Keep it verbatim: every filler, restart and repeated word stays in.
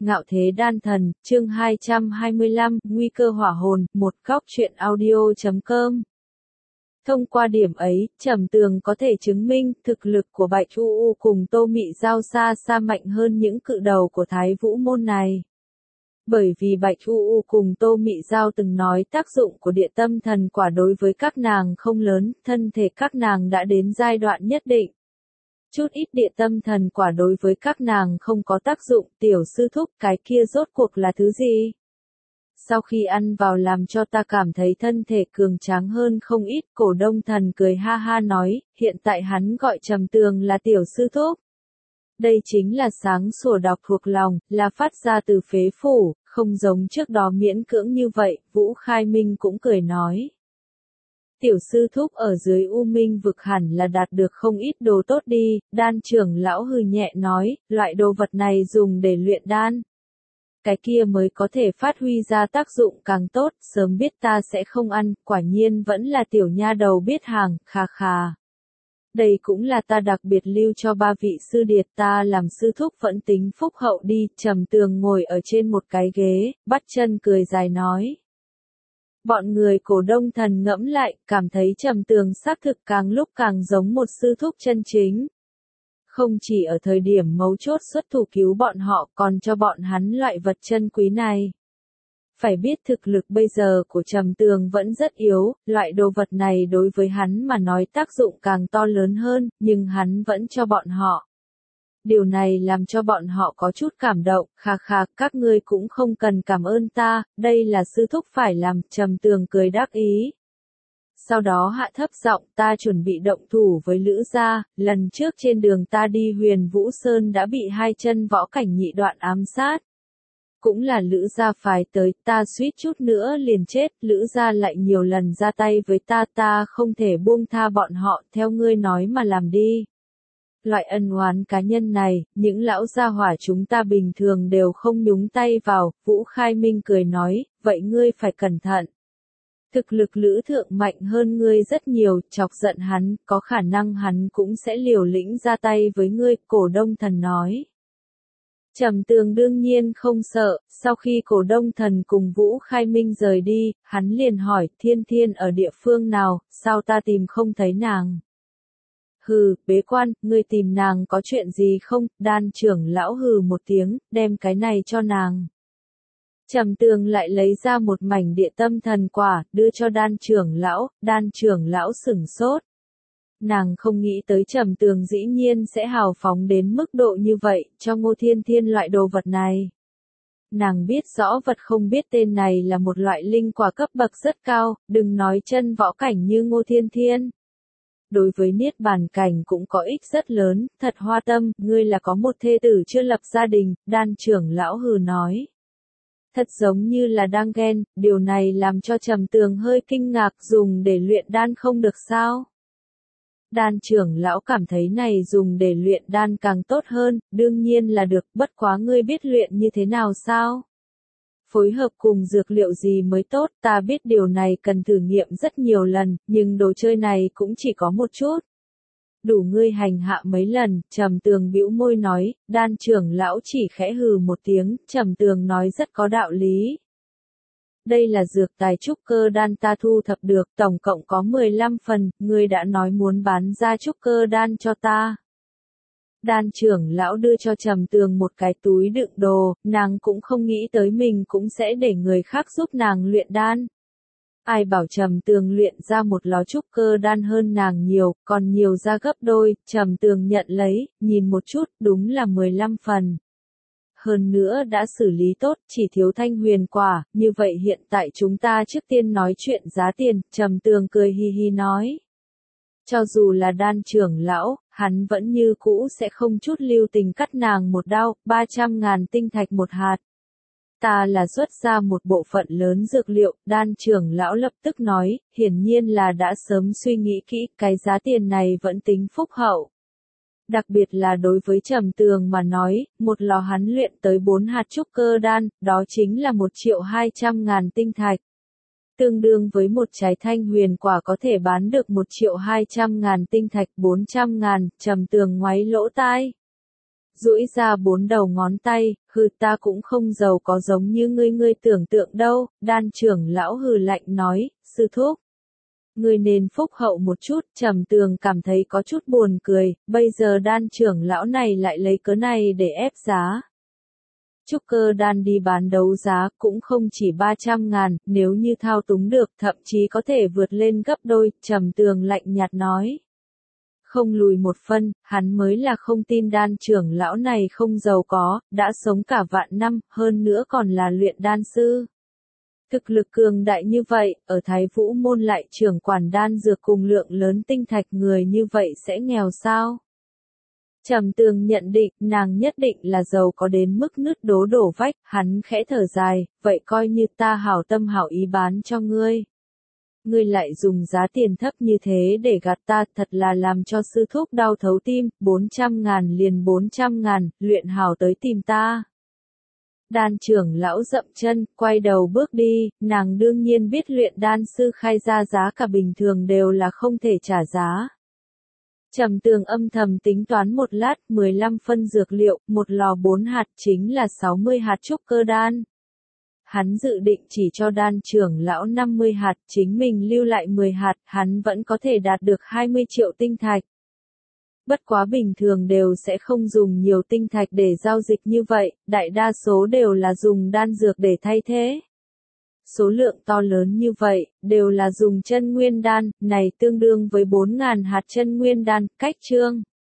Ngạo thế đan thần, chương hai trăm hai mươi lăm, nguy cơ hỏa hồn, một góc truyện audio chấm com. Thông qua điểm ấy, Trầm Tường có thể chứng minh thực lực của Bạch U U cùng Tô Mị Giao xa xa mạnh hơn những cự đầu của Thái Vũ môn này. Bởi vì Bạch U U cùng Tô Mị Giao từng nói tác dụng của địa tâm thần quả đối với các nàng không lớn, thân thể các nàng đã đến giai đoạn nhất định. Chút ít địa tâm thần quả đối với các nàng không có tác dụng, tiểu sư thúc cái kia rốt cuộc là thứ gì? Sau khi ăn vào làm cho ta cảm thấy thân thể cường tráng hơn không ít, Cổ Đông Thần cười ha ha nói, hiện tại hắn gọi Trầm Tường là tiểu sư thúc. Đây chính là sáng sủa đọc thuộc lòng, là phát ra từ phế phủ, không giống trước đó miễn cưỡng như vậy, Vũ Khai Minh cũng cười nói. Tiểu sư thúc ở dưới U Minh vực hẳn là đạt được không ít đồ tốt đi, đan trưởng lão hừ nhẹ nói, loại đồ vật này dùng để luyện đan. Cái kia mới có thể phát huy ra tác dụng càng tốt, sớm biết ta sẽ không ăn, quả nhiên vẫn là tiểu nha đầu biết hàng, khà khà. Đây cũng là ta đặc biệt lưu cho ba vị sư điệt, ta làm sư thúc vẫn tính phúc hậu đi, Trầm Tường ngồi ở trên một cái ghế, bắt chân cười dài nói. Bọn người Cổ Đông Thần ngẫm lại, cảm thấy Trầm Tường xác thực càng lúc càng giống một sư thúc chân chính. Không chỉ ở thời điểm mấu chốt xuất thủ cứu bọn họ, còn cho bọn hắn loại vật chân quý này. Phải biết thực lực bây giờ của Trầm Tường vẫn rất yếu, loại đồ vật này đối với hắn mà nói tác dụng càng to lớn hơn, nhưng hắn vẫn cho bọn họ. Điều này làm cho bọn họ có chút cảm động, khà khà, các ngươi cũng không cần cảm ơn ta, đây là sư thúc phải làm, Trầm Tường cười đắc ý. Sau đó hạ thấp giọng, ta chuẩn bị động thủ với Lữ gia, lần trước trên đường ta đi Huyền Vũ Sơn đã bị hai chân võ cảnh nhị đoạn ám sát. Cũng là Lữ gia phái tới, ta suýt chút nữa liền chết, Lữ gia lại nhiều lần ra tay với ta, ta không thể buông tha bọn họ, theo ngươi nói mà làm đi. Loại ân oán cá nhân này, những lão gia hỏa chúng ta bình thường đều không nhúng tay vào, Vũ Khai Minh cười nói, vậy ngươi phải cẩn thận. Thực lực Lữ thượng mạnh hơn ngươi rất nhiều, chọc giận hắn, có khả năng hắn cũng sẽ liều lĩnh ra tay với ngươi, Cổ Đông Thần nói. Trầm Tường đương nhiên không sợ, sau khi Cổ Đông Thần cùng Vũ Khai Minh rời đi, hắn liền hỏi, Thiên Thiên ở địa phương nào, sao ta tìm không thấy nàng? Hừ, bế quan, ngươi tìm nàng có chuyện gì không? Đan trưởng lão hừ một tiếng, đem cái này cho nàng. Trầm Tường lại lấy ra một mảnh địa tâm thần quả, đưa cho đan trưởng lão, đan trưởng lão sửng sốt. Nàng không nghĩ tới Trầm Tường dĩ nhiên sẽ hào phóng đến mức độ như vậy, cho Ngô Thiên Thiên loại đồ vật này. Nàng biết rõ vật không biết tên này là một loại linh quả cấp bậc rất cao, đừng nói chân võ cảnh như Ngô Thiên Thiên. Đối với niết bàn cảnh cũng có ích rất lớn, thật hoa tâm, ngươi là có một thê tử chưa lập gia đình, đan trưởng lão hừ nói. Thật giống như là đang ghen, điều này làm cho Trầm Tường hơi kinh ngạc, dùng để luyện đan không được sao? Đan trưởng lão cảm thấy này dùng để luyện đan càng tốt hơn, đương nhiên là được, bất quá ngươi biết luyện như thế nào sao? Phối hợp cùng dược liệu gì mới tốt, ta biết điều này cần thử nghiệm rất nhiều lần, nhưng đồ chơi này cũng chỉ có một chút. Đủ ngươi hành hạ mấy lần, Trầm Tường bĩu môi nói, đan trưởng lão chỉ khẽ hừ một tiếng, Trầm Tường nói rất có đạo lý. Đây là dược tài trúc cơ đan ta thu thập được, tổng cộng có mười lăm phần, ngươi đã nói muốn bán ra trúc cơ đan cho ta. Đan trưởng lão đưa cho Trầm Tường một cái túi đựng đồ, nàng cũng không nghĩ tới mình cũng sẽ để người khác giúp nàng luyện đan. Ai bảo Trầm Tường luyện ra một lò trúc cơ đan hơn nàng nhiều, còn nhiều ra gấp đôi, Trầm Tường nhận lấy, nhìn một chút, đúng là mười lăm phần. Hơn nữa đã xử lý tốt, chỉ thiếu thanh huyền quả, như vậy hiện tại chúng ta trước tiên nói chuyện giá tiền, Trầm Tường cười hi hi nói. Cho dù là đan trưởng lão, hắn vẫn như cũ sẽ không chút lưu tình cắt nàng một đao, ba trăm ngàn tinh thạch một hạt. Ta là xuất ra một bộ phận lớn dược liệu, đan trưởng lão lập tức nói, hiển nhiên là đã sớm suy nghĩ kỹ, cái giá tiền này vẫn tính phúc hậu. Đặc biệt là đối với Trầm Tường mà nói, một lò hắn luyện tới bốn hạt trúc cơ đan, đó chính là một triệu hai trăm ngàn tinh thạch. Tương đương với một trái thanh huyền quả có thể bán được một triệu hai trăm ngàn tinh thạch bốn trăm ngàn, Trầm Tường ngoáy lỗ tai. duỗi ra bốn đầu ngón tay, hừ ta cũng không giàu có giống như ngươi ngươi tưởng tượng đâu, đan trưởng lão hừ lạnh nói, sư thúc. Ngươi nên phúc hậu một chút, Trầm Tường cảm thấy có chút buồn cười, bây giờ đan trưởng lão này lại lấy cớ này để ép giá. Trúc cơ đan đi bán đấu giá cũng không chỉ ba trăm ngàn, nếu như thao túng được thậm chí có thể vượt lên gấp đôi, Trầm Tường lạnh nhạt nói. Không lùi một phân, hắn mới là không tin đan trưởng lão này không giàu có, đã sống cả vạn năm, hơn nữa còn là luyện đan sư. Thực lực cường đại như vậy, ở Thái Vũ môn lại trưởng quản đan dược cùng lượng lớn tinh thạch người như vậy sẽ nghèo sao? Trầm Tường nhận định, nàng nhất định là giàu có đến mức nứt đố đổ vách, hắn khẽ thở dài, vậy coi như ta hảo tâm hảo ý bán cho ngươi. Ngươi lại dùng giá tiền thấp như thế để gạt ta, thật là làm cho sư thúc đau thấu tim, bốn trăm ngàn liền bốn trăm ngàn, luyện hảo tới tìm ta. Đan trưởng lão dậm chân, quay đầu bước đi, nàng đương nhiên biết luyện đan sư khai ra giá cả bình thường đều là không thể trả giá. Trầm Tường âm thầm tính toán một lát, mười lăm phân dược liệu, một lò bốn hạt chính là sáu mươi hạt trúc cơ đan. Hắn dự định chỉ cho đan trưởng lão năm mươi hạt, chính mình lưu lại mười hạt, hắn vẫn có thể đạt được hai mươi triệu tinh thạch. Bất quá bình thường đều sẽ không dùng nhiều tinh thạch để giao dịch như vậy, đại đa số đều là dùng đan dược để thay thế. Số lượng to lớn như vậy, đều là dùng chân nguyên đan, này tương đương với bốn ngàn hạt chân nguyên đan, cách chương.